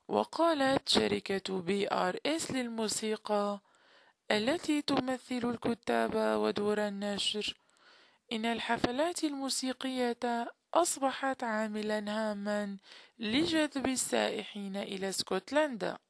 وقالت شركة PRS للموسيقى التي تمثل الكتاب ودور النشر إن الحفلات الموسيقية أصبحت عاملاً هاماً لجذب السائحين إلى اسكتلندا.